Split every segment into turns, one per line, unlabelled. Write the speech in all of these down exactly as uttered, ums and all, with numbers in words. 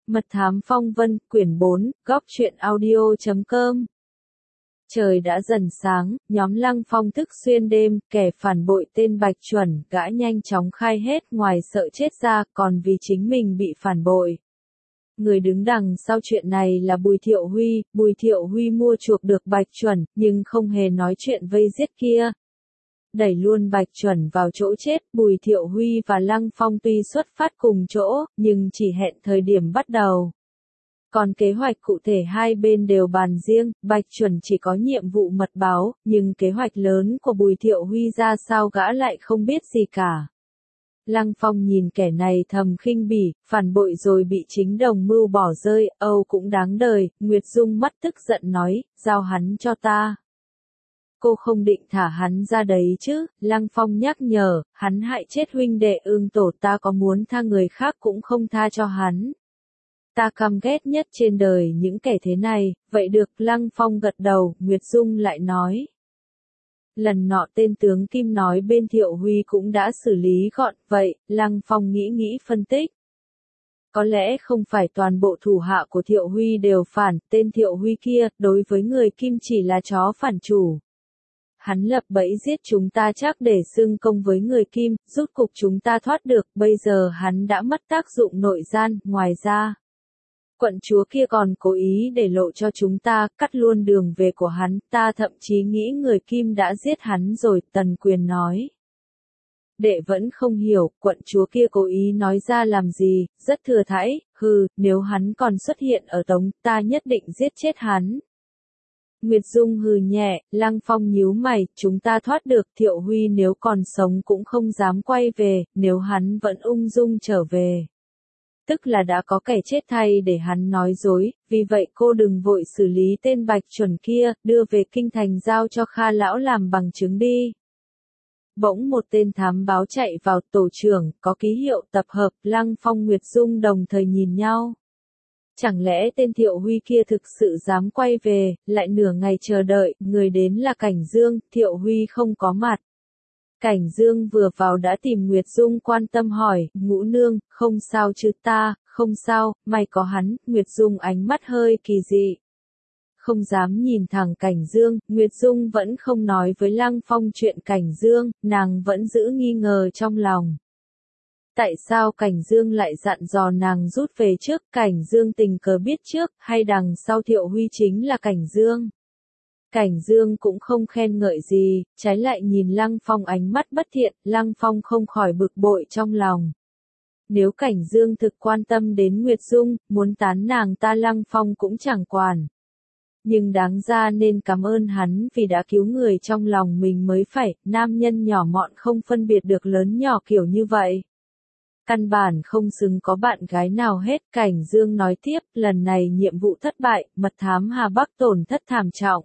Mật thám phong vân, quyển bốn, góc truyện audio chấm com. Trời đã dần sáng, nhóm Lăng Phong thức xuyên đêm, kẻ phản bội tên Bạch Chuẩn, gã nhanh chóng khai hết ngoài sợ chết ra, còn vì chính mình bị phản bội. Người đứng đằng sau chuyện này là Bùi Thiệu Huy, Bùi Thiệu Huy mua chuộc được Bạch Chuẩn, nhưng không hề nói chuyện vây giết kia. Đẩy luôn Bạch Chuẩn vào chỗ chết, Bùi Thiệu Huy và Lăng Phong tuy xuất phát cùng chỗ, nhưng chỉ hẹn thời điểm bắt đầu. Còn kế hoạch cụ thể hai bên đều bàn riêng, Bạch Chuẩn chỉ có nhiệm vụ mật báo, nhưng kế hoạch lớn của Bùi Thiệu Huy ra sao gã lại không biết gì cả. Lăng Phong nhìn kẻ này thầm khinh bỉ, phản bội rồi bị chính đồng mưu bỏ rơi, Âu cũng đáng đời, Nguyệt Dung mắt tức giận nói, giao hắn cho ta. Cô không định thả hắn ra đấy chứ, Lăng Phong nhắc nhở, hắn hại chết huynh đệ Ương Tổ, ta có muốn tha người khác cũng không tha cho hắn. Ta căm ghét nhất trên đời những kẻ thế này, vậy được, Lăng Phong gật đầu, Nguyệt Dung lại nói. Lần nọ tên tướng Kim nói bên Thiệu Huy cũng đã xử lý gọn, vậy, Lăng Phong nghĩ nghĩ phân tích. Có lẽ không phải toàn bộ thủ hạ của Thiệu Huy đều phản, tên Thiệu Huy kia, đối với người Kim chỉ là chó phản chủ. Hắn lập bẫy giết chúng ta chắc để xưng công với người Kim, rút cục chúng ta thoát được, bây giờ hắn đã mất tác dụng nội gian, ngoài ra. Quận chúa kia còn cố ý để lộ cho chúng ta, cắt luôn đường về của hắn, ta thậm chí nghĩ người Kim đã giết hắn rồi, Tần Quyền nói. Đệ vẫn không hiểu, quận chúa kia cố ý nói ra làm gì, rất thừa thãi, hừ, nếu hắn còn xuất hiện ở Tống, ta nhất định giết chết hắn. Nguyệt Dung hừ nhẹ, Lăng Phong nhíu mày, chúng ta thoát được, Thiệu Huy nếu còn sống cũng không dám quay về, nếu hắn vẫn ung dung trở về. Tức là đã có kẻ chết thay để hắn nói dối, vì vậy cô đừng vội xử lý tên Bạch Chuẩn kia, đưa về kinh thành giao cho Kha lão làm bằng chứng đi. Bỗng một tên thám báo chạy vào, tổ trưởng, có ký hiệu tập hợp, Lăng Phong Nguyệt Dung đồng thời nhìn nhau. Chẳng lẽ tên Thiệu Huy kia thực sự dám quay về, lại nửa ngày chờ đợi, người đến là Cảnh Dương, Thiệu Huy không có mặt. Cảnh Dương vừa vào đã tìm Nguyệt Dung quan tâm hỏi, Ngũ nương, không sao chứ ta, không sao, may có hắn, Nguyệt Dung ánh mắt hơi kỳ dị. Không dám nhìn thẳng Cảnh Dương, Nguyệt Dung vẫn không nói với Lăng Phong chuyện Cảnh Dương, nàng vẫn giữ nghi ngờ trong lòng. Tại sao Cảnh Dương lại dặn dò nàng rút về trước, Cảnh Dương tình cờ biết trước, hay đằng sau Thiệu Huy chính là Cảnh Dương? Cảnh Dương cũng không khen ngợi gì, trái lại nhìn Lăng Phong ánh mắt bất thiện, Lăng Phong không khỏi bực bội trong lòng. Nếu Cảnh Dương thực quan tâm đến Nguyệt Dung, muốn tán nàng ta Lăng Phong cũng chẳng quản. Nhưng đáng ra nên cảm ơn hắn vì đã cứu người trong lòng mình mới phải, nam nhân nhỏ mọn không phân biệt được lớn nhỏ kiểu như vậy. Căn bản không xứng có bạn gái nào hết, Cảnh Dương nói tiếp, lần này nhiệm vụ thất bại, mật thám Hà Bắc tổn thất thảm trọng.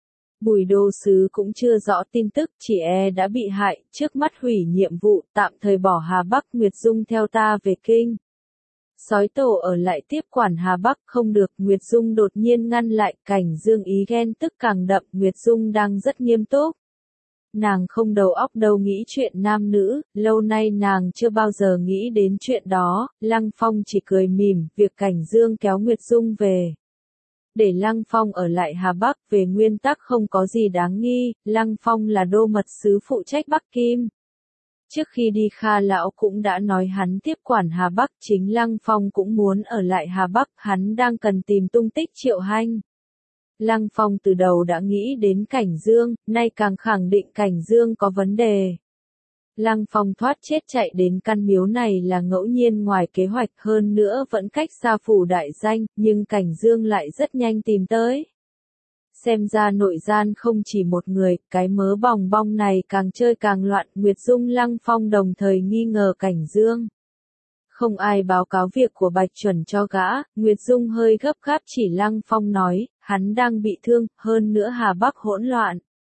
Bùi đô sứ cũng chưa rõ tin tức, chỉ e đã bị hại, trước mắt hủy nhiệm vụ, tạm thời bỏ Hà Bắc, Nguyệt Dung theo ta về kinh. Sói tổ ở lại tiếp quản Hà Bắc không được, Nguyệt Dung đột nhiên ngăn lại, Cảnh Dương ý ghen tức càng đậm, Nguyệt Dung đang rất nghiêm túc. Nàng không đầu óc đâu nghĩ chuyện nam nữ, lâu nay nàng chưa bao giờ nghĩ đến chuyện đó, Lăng Phong chỉ cười mỉm, việc Cảnh Dương kéo Nguyệt Dung về. Để Lăng Phong ở lại Hà Bắc, về nguyên tắc không có gì đáng nghi, Lăng Phong là đô mật sứ phụ trách Bắc Kim. Trước khi đi Kha lão cũng đã nói hắn tiếp quản Hà Bắc, chính Lăng Phong cũng muốn ở lại Hà Bắc, hắn đang cần tìm tung tích Triệu Hanh. Lăng Phong từ đầu đã nghĩ đến Cảnh Dương, nay càng khẳng định Cảnh Dương có vấn đề. Lăng Phong thoát chết chạy đến căn miếu này là ngẫu nhiên ngoài kế hoạch, hơn nữa vẫn cách xa phủ đại danh, nhưng Cảnh Dương lại rất nhanh tìm tới. Xem ra nội gian không chỉ một người, cái mớ bòng bong này càng chơi càng loạn, Nguyệt Dung Lăng Phong đồng thời nghi ngờ Cảnh Dương. Không ai báo cáo việc của Bạch Chuẩn cho gã, Nguyệt Dung hơi gấp gáp chỉ Lăng Phong nói, hắn đang bị thương, hơn nữa Hà Bắc hỗn loạn.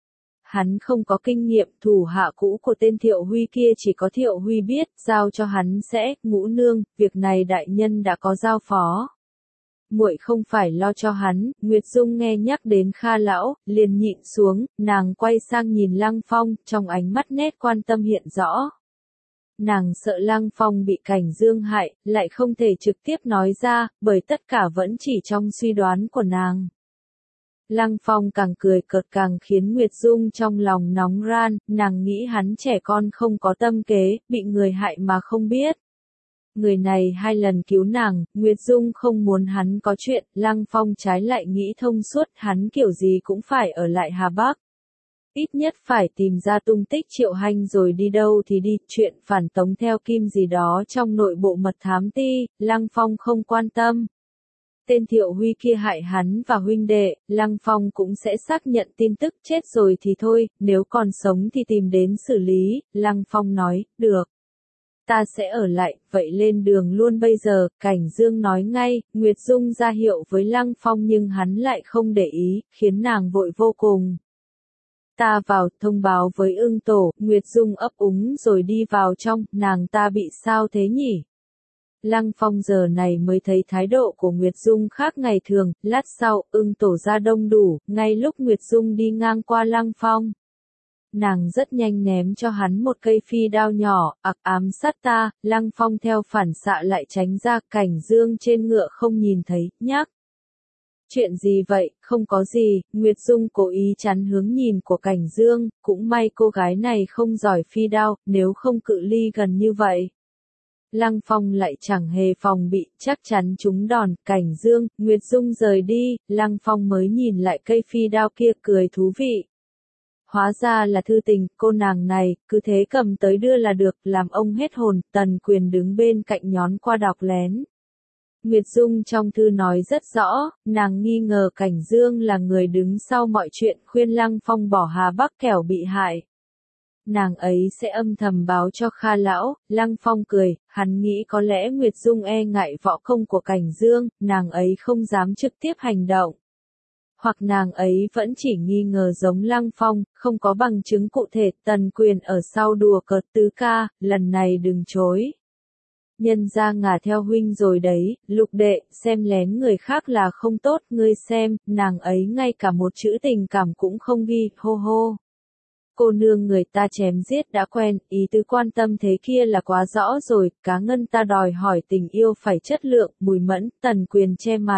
Hắn không có kinh nghiệm, thủ hạ cũ của tên Thiệu Huy kia chỉ có Thiệu Huy biết, giao cho hắn sẽ, Ngũ nương, việc này đại nhân đã có giao phó. Muội không phải lo cho hắn, Nguyệt Dung nghe nhắc đến Kha lão, liền nhịn xuống, nàng quay sang nhìn Lăng Phong, trong ánh mắt nét quan tâm hiện rõ. Nàng sợ Lăng Phong bị Cảnh Dương hại, lại không thể trực tiếp nói ra, bởi tất cả vẫn chỉ trong suy đoán của nàng. Lăng Phong càng cười cợt càng khiến Nguyệt Dung trong lòng nóng ran, nàng nghĩ hắn trẻ con không có tâm kế, bị người hại mà không biết. Người này hai lần cứu nàng, Nguyệt Dung không muốn hắn có chuyện, Lăng Phong trái lại nghĩ thông suốt, hắn kiểu gì cũng phải ở lại Hà Bắc. Ít nhất phải tìm ra tung tích Triệu Hành rồi đi đâu thì đi, chuyện phản tống theo Kim gì đó trong nội bộ mật thám ti, Lăng Phong không quan tâm. Tên Thiệu Huy kia hại hắn và huynh đệ, Lăng Phong cũng sẽ xác nhận tin tức, chết rồi thì thôi, nếu còn sống thì tìm đến xử lý, Lăng Phong nói, được. Ta sẽ ở lại, vậy lên đường luôn bây giờ, Cảnh Dương nói ngay, Nguyệt Dung ra hiệu với Lăng Phong nhưng hắn lại không để ý, khiến nàng vội vô cùng. Ta vào, thông báo với Ưng Tổ, Nguyệt Dung ấp úng rồi đi vào trong, nàng ta bị sao thế nhỉ? Lăng Phong giờ này mới thấy thái độ của Nguyệt Dung khác ngày thường, lát sau, Ưng Tổ ra đông đủ, ngay lúc Nguyệt Dung đi ngang qua Lăng Phong. Nàng rất nhanh ném cho hắn một cây phi đao nhỏ, ặc ám sát ta, Lăng Phong theo phản xạ lại tránh ra, Cảnh Dương trên ngựa không nhìn thấy, nhắc. Chuyện gì vậy, không có gì, Nguyệt Dung cố ý chắn hướng nhìn của Cảnh Dương, cũng may cô gái này không giỏi phi đao, nếu không cự ly gần như vậy. Lăng Phong lại chẳng hề phòng bị, chắc chắn trúng đòn, Cảnh Dương, Nguyệt Dung rời đi, Lăng Phong mới nhìn lại cây phi đao kia cười thú vị. Hóa ra là thư tình, cô nàng này, cứ thế cầm tới đưa là được, làm ông hết hồn, Tần Quyền đứng bên cạnh nhón qua đọc lén. Nguyệt Dung trong thư nói rất rõ, nàng nghi ngờ Cảnh Dương là người đứng sau mọi chuyện, khuyên Lăng Phong bỏ Hà Bắc kẻo bị hại. Nàng ấy sẽ âm thầm báo cho Kha lão, Lăng Phong cười, hắn nghĩ có lẽ Nguyệt Dung e ngại võ công của Cảnh Dương, nàng ấy không dám trực tiếp hành động. Hoặc nàng ấy vẫn chỉ nghi ngờ giống Lăng Phong, không có bằng chứng cụ thể, Tần Quyền ở sau đùa cợt tứ ca, lần này đừng chối. Nhân ra ngả theo huynh rồi đấy, Lục đệ, xem lén người khác là không tốt, ngươi xem, nàng ấy ngay cả một chữ tình cảm cũng không ghi, hô hô. Cô nương người ta chém giết đã quen, ý tứ quan tâm thế kia là quá rõ rồi, cá ngân ta đòi hỏi tình yêu phải chất lượng, Mùi Mẫn, Tần Quyền che mặt.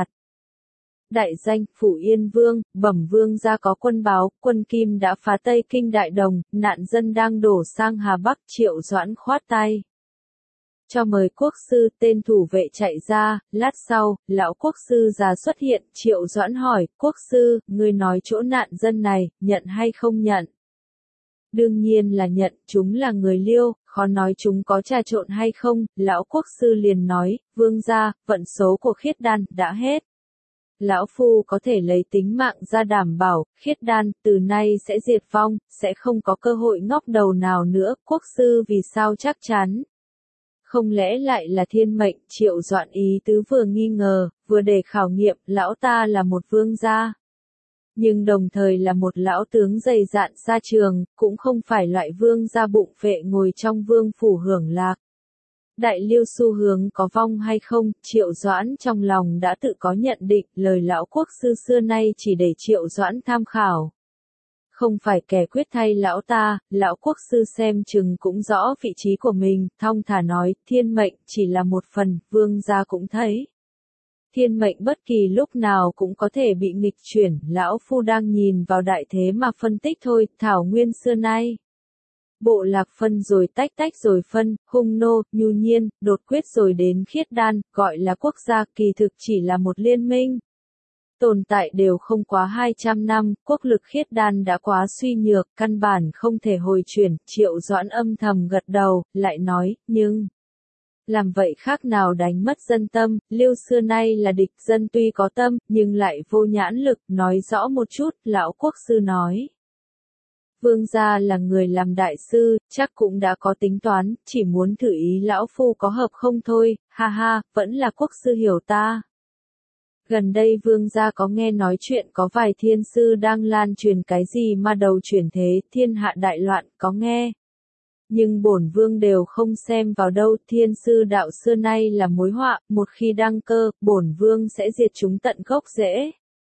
Đại danh, Phủ Yên Vương, bẩm vương gia có quân báo, quân Kim đã phá Tây Kinh Đại Đồng, nạn dân đang đổ sang Hà Bắc, Triệu Doãn khoát tay. Cho mời quốc sư, tên thủ vệ chạy ra, lát sau, lão quốc sư già xuất hiện, Triệu Doãn hỏi, quốc sư, ngươi nói chỗ nạn dân này, nhận hay không nhận? Đương nhiên là nhận, chúng là người Liêu, khó nói chúng có trà trộn hay không, lão quốc sư liền nói, vương gia, vận số của Khiết Đan, đã hết. Lão Phu có thể lấy tính mạng ra đảm bảo, Khiết Đan, từ nay sẽ diệt vong, sẽ không có cơ hội ngóc đầu nào nữa, quốc sư vì sao chắc chắn? Không lẽ lại là thiên mệnh, Triệu Doãn ý tứ vừa nghi ngờ, vừa để khảo nghiệm, lão ta là một vương gia. Nhưng đồng thời là một lão tướng dày dạn xa trường, cũng không phải loại vương gia bụng phệ ngồi trong vương phủ hưởng lạc. Đại Liêu xu hướng có vong hay không, Triệu Doãn trong lòng đã tự có nhận định, lời lão quốc sư xưa nay chỉ để Triệu Doãn tham khảo. Không phải kẻ quyết thay lão ta, lão quốc sư xem chừng cũng rõ vị trí của mình, thong thả nói, thiên mệnh chỉ là một phần, vương gia cũng thấy. Thiên mệnh bất kỳ lúc nào cũng có thể bị nghịch chuyển, lão phu đang nhìn vào đại thế mà phân tích thôi, thảo nguyên xưa nay. Bộ lạc phân rồi tách tách rồi phân, hung nô, nhu nhiên, đột quyết rồi đến Khiết Đan, gọi là quốc gia, kỳ thực chỉ là một liên minh. Tồn tại đều không quá hai trăm năm, quốc lực Khiết Đan đã quá suy nhược, căn bản không thể hồi chuyển, Triệu Doãn âm thầm gật đầu, lại nói, nhưng... Làm vậy khác nào đánh mất dân tâm, Liêu xưa nay là địch dân tuy có tâm, nhưng lại vô nhãn lực, nói rõ một chút, lão quốc sư nói. Vương gia là người làm đại sư, chắc cũng đã có tính toán, chỉ muốn thử ý lão phu có hợp không thôi, ha ha, vẫn là quốc sư hiểu ta. Gần đây vương gia có nghe nói chuyện có vài thiên sư đang lan truyền cái gì mà đầu chuyển thế, thiên hạ đại loạn, có nghe. Nhưng bổn vương đều không xem vào đâu, thiên sư đạo xưa nay là mối họa, một khi đăng cơ, bổn vương sẽ diệt chúng tận gốc rễ.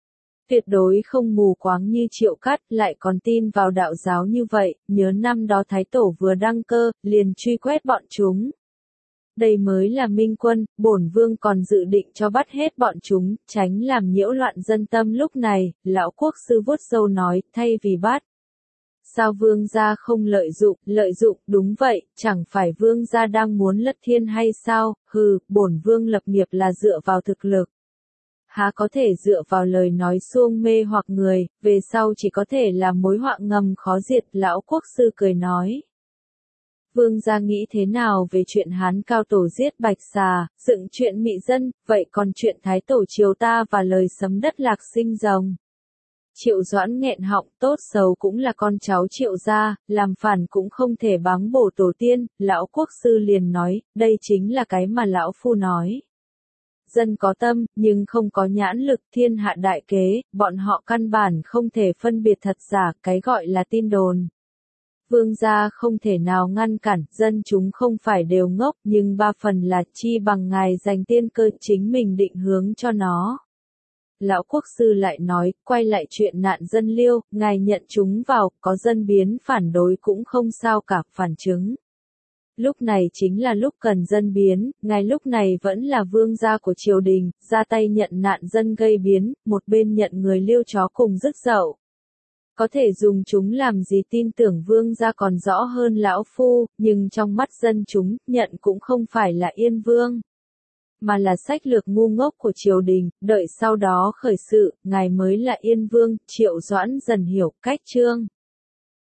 tuyệt đối không mù quáng như Triệu Cát, lại còn tin vào đạo giáo như vậy, nhớ năm đó Thái Tổ vừa đăng cơ, liền truy quét bọn chúng. Đây mới là minh quân, bổn vương còn dự định cho bắt hết bọn chúng, tránh làm nhiễu loạn dân tâm. Lúc này, lão quốc sư vuốt râu nói, thay vì bắt. Sao vương gia không lợi dụng, lợi dụng, đúng vậy, chẳng phải vương gia đang muốn lật thiên hay sao, hừ, bổn vương lập nghiệp là dựa vào thực lực. Há có thể dựa vào lời nói suông mê hoặc người, về sau chỉ có thể là mối họa ngầm khó diệt. Lão quốc sư cười nói. Vương gia nghĩ thế nào về chuyện Hán cao tổ giết Bạch Xà, dựng chuyện mị dân, vậy còn chuyện Thái Tổ chiều ta và lời sấm đất lạc sinh rồng. Triệu Doãn nghẹn họng, tốt xấu cũng là con cháu Triệu gia, làm phản cũng không thể báng bổ tổ tiên. Lão quốc sư liền nói, đây chính là cái mà lão phu nói. Dân có tâm, nhưng không có nhãn lực, thiên hạ đại kế, bọn họ căn bản không thể phân biệt thật giả, cái gọi là tin đồn. Vương gia không thể nào ngăn cản, dân chúng không phải đều ngốc, nhưng ba phần là chi bằng ngài dành tiên cơ chính mình định hướng cho nó. Lão quốc sư lại nói, quay lại chuyện nạn dân Liêu, ngài nhận chúng vào, có dân biến phản đối cũng không sao cả, phản chứng. Lúc này chính là lúc cần dân biến, ngài lúc này vẫn là vương gia của triều đình, ra tay nhận nạn dân gây biến, một bên nhận người Liêu chó cùng rứt dậu. Có thể dùng chúng làm gì, tin tưởng vương gia còn rõ hơn lão phu, nhưng trong mắt dân chúng, nhận cũng không phải là Yên Vương, mà là sách lược ngu ngốc của triều đình, đợi sau đó khởi sự, ngài mới là Yên Vương. Triệu Doãn dần hiểu cách chương.